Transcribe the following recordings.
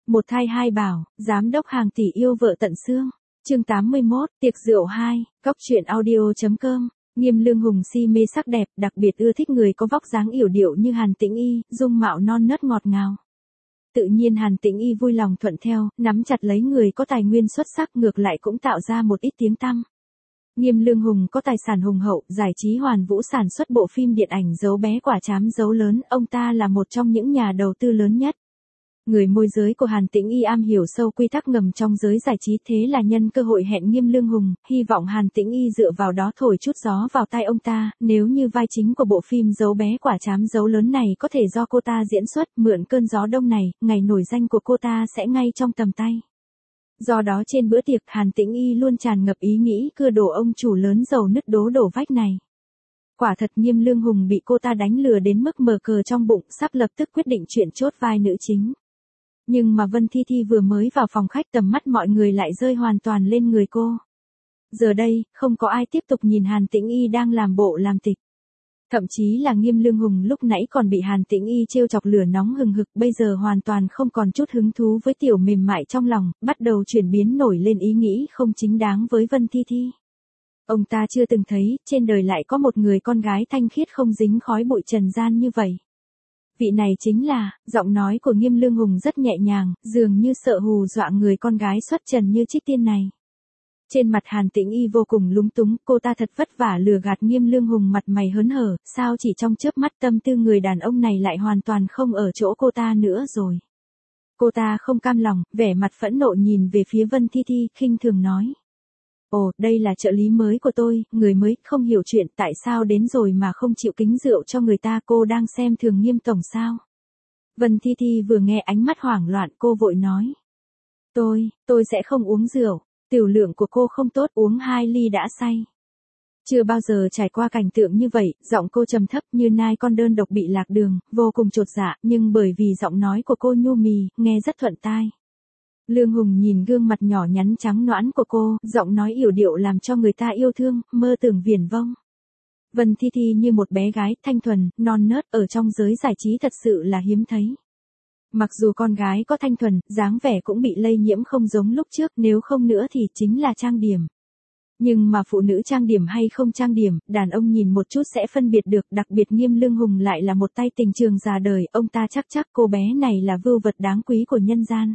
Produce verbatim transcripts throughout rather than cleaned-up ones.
Một thai hai bảo, giám đốc hàng tỷ yêu vợ tận xương. Chương tám mươi mốt, tiệc rượu hai, cóc truyện audio chấm com. Nghiêm Lương Hùng si mê sắc đẹp, đặc biệt ưa thích người có vóc dáng yểu điệu như Hàn Tĩnh Y, dung mạo non nớt ngọt ngào. Tự nhiên Hàn Tĩnh Y vui lòng thuận theo, nắm chặt lấy người có tài nguyên xuất sắc, ngược lại cũng tạo ra một ít tiếng tăm. Nghiêm Lương Hùng có tài sản hùng hậu, giải trí Hoàn Vũ sản xuất bộ phim điện ảnh Dấu Bé Quả Trám Dấu Lớn, ông ta là một trong những nhà đầu tư lớn nhất. Người môi giới của Hàn Tĩnh Y am hiểu sâu quy tắc ngầm trong giới giải trí, thế là nhân cơ hội hẹn Nghiêm Lương Hùng, hy vọng Hàn Tĩnh Y dựa vào đó thổi chút gió vào tai ông ta, nếu như vai chính của bộ phim Dấu Bé Quả Trám Dấu Lớn này có thể do cô ta diễn xuất, mượn cơn gió đông này, ngày nổi danh của cô ta sẽ ngay trong tầm tay. Do đó trên bữa tiệc Hàn Tĩnh Y luôn tràn ngập ý nghĩ cưa đổ ông chủ lớn giàu nứt đố đổ vách này. Quả thật Nghiêm Lương Hùng bị cô ta đánh lừa đến mức mờ cờ trong bụng, sắp lập tức quyết định chuyện chốt vai nữ chính. Nhưng mà Vân Thi Thi vừa mới vào phòng khách, tầm mắt mọi người lại rơi hoàn toàn lên người cô. Giờ đây, không có ai tiếp tục nhìn Hàn Tĩnh Y đang làm bộ làm tịch. Thậm chí là Nghiêm Lương Hùng lúc nãy còn bị Hàn Tĩnh Y trêu chọc lửa nóng hừng hực, bây giờ hoàn toàn không còn chút hứng thú với tiểu mềm mại trong lòng, bắt đầu chuyển biến nổi lên ý nghĩ không chính đáng với Vân Thi Thi. Ông ta chưa từng thấy, trên đời lại có một người con gái thanh khiết không dính khói bụi trần gian như vậy. Vị này chính là, giọng nói của Nghiêm Lương Hùng rất nhẹ nhàng, dường như sợ hù dọa người con gái xuất trần như Trích Tiên này. Trên mặt Hàn Tĩnh Y vô cùng lúng túng, cô ta thật vất vả lừa gạt Nghiêm Lương Hùng mặt mày hớn hở, sao chỉ trong chớp mắt tâm tư người đàn ông này lại hoàn toàn không ở chỗ cô ta nữa rồi. Cô ta không cam lòng, vẻ mặt phẫn nộ nhìn về phía Vân Thi Thi, khinh thường nói. Ồ, đây là trợ lý mới của tôi, người mới, không hiểu chuyện, tại sao đến rồi mà không chịu kính rượu cho người ta, cô đang xem thường Nghiêm tổng sao? Vân Thi Thi vừa nghe ánh mắt hoảng loạn, cô vội nói. Tôi, tôi sẽ không uống rượu, tiểu lượng của cô không tốt, uống hai ly đã say. Chưa bao giờ trải qua cảnh tượng như vậy, giọng cô trầm thấp như nai con đơn độc bị lạc đường, vô cùng chột dạ, nhưng bởi vì giọng nói của cô nhu mì, nghe rất thuận tai. Lương Hùng nhìn gương mặt nhỏ nhắn trắng nõn của cô, giọng nói yểu điệu làm cho người ta yêu thương, mơ tưởng viển vông. Vân Thi Thi như một bé gái thanh thuần, non nớt, ở trong giới giải trí thật sự là hiếm thấy. Mặc dù con gái có thanh thuần, dáng vẻ cũng bị lây nhiễm không giống lúc trước, nếu không nữa thì chính là trang điểm. Nhưng mà phụ nữ trang điểm hay không trang điểm, đàn ông nhìn một chút sẽ phân biệt được, đặc biệt Nghiêm Lương Hùng lại là một tay tình trường già đời, ông ta chắc chắc cô bé này là vưu vật đáng quý của nhân gian.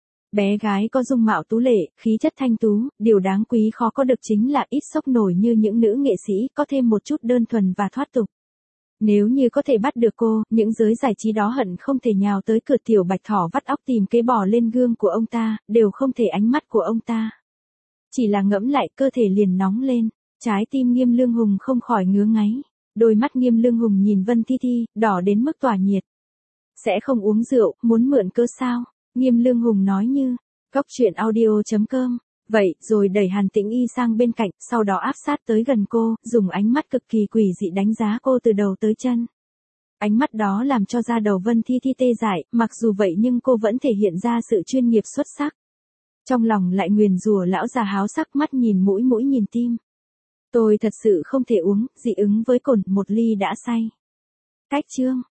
Bé gái có dung mạo tú lệ, khí chất thanh tú, điều đáng quý khó có được chính là ít sốc nổi như những nữ nghệ sĩ, có thêm một chút đơn thuần và thoát tục. Nếu như có thể bắt được cô, những giới giải trí đó hận không thể nhào tới cửa tiểu bạch thỏ vắt óc tìm kế bò lên gương của ông ta, đều không thể ánh mắt của ông ta. Chỉ là ngẫm lại cơ thể liền nóng lên, trái tim Nghiêm Lương Hùng không khỏi ngứa ngáy. Đôi mắt Nghiêm Lương Hùng nhìn Vân Thi Thi, đỏ đến mức tỏa nhiệt. Sẽ không uống rượu, muốn mượn cớ sao? Nghiêm Lương Hùng nói như, cóc truyện audio chấm com. Vậy, rồi đẩy Hàn Tĩnh Y sang bên cạnh, sau đó áp sát tới gần cô, dùng ánh mắt cực kỳ quỷ dị đánh giá cô từ đầu tới chân. Ánh mắt đó làm cho da đầu Vân Thi Thi tê dại, mặc dù vậy nhưng cô vẫn thể hiện ra sự chuyên nghiệp xuất sắc. Trong lòng lại nguyền rủa lão già háo sắc, mắt nhìn mũi mũi nhìn tim. Tôi thật sự không thể uống, dị ứng với cồn, một ly đã say. Cách chương.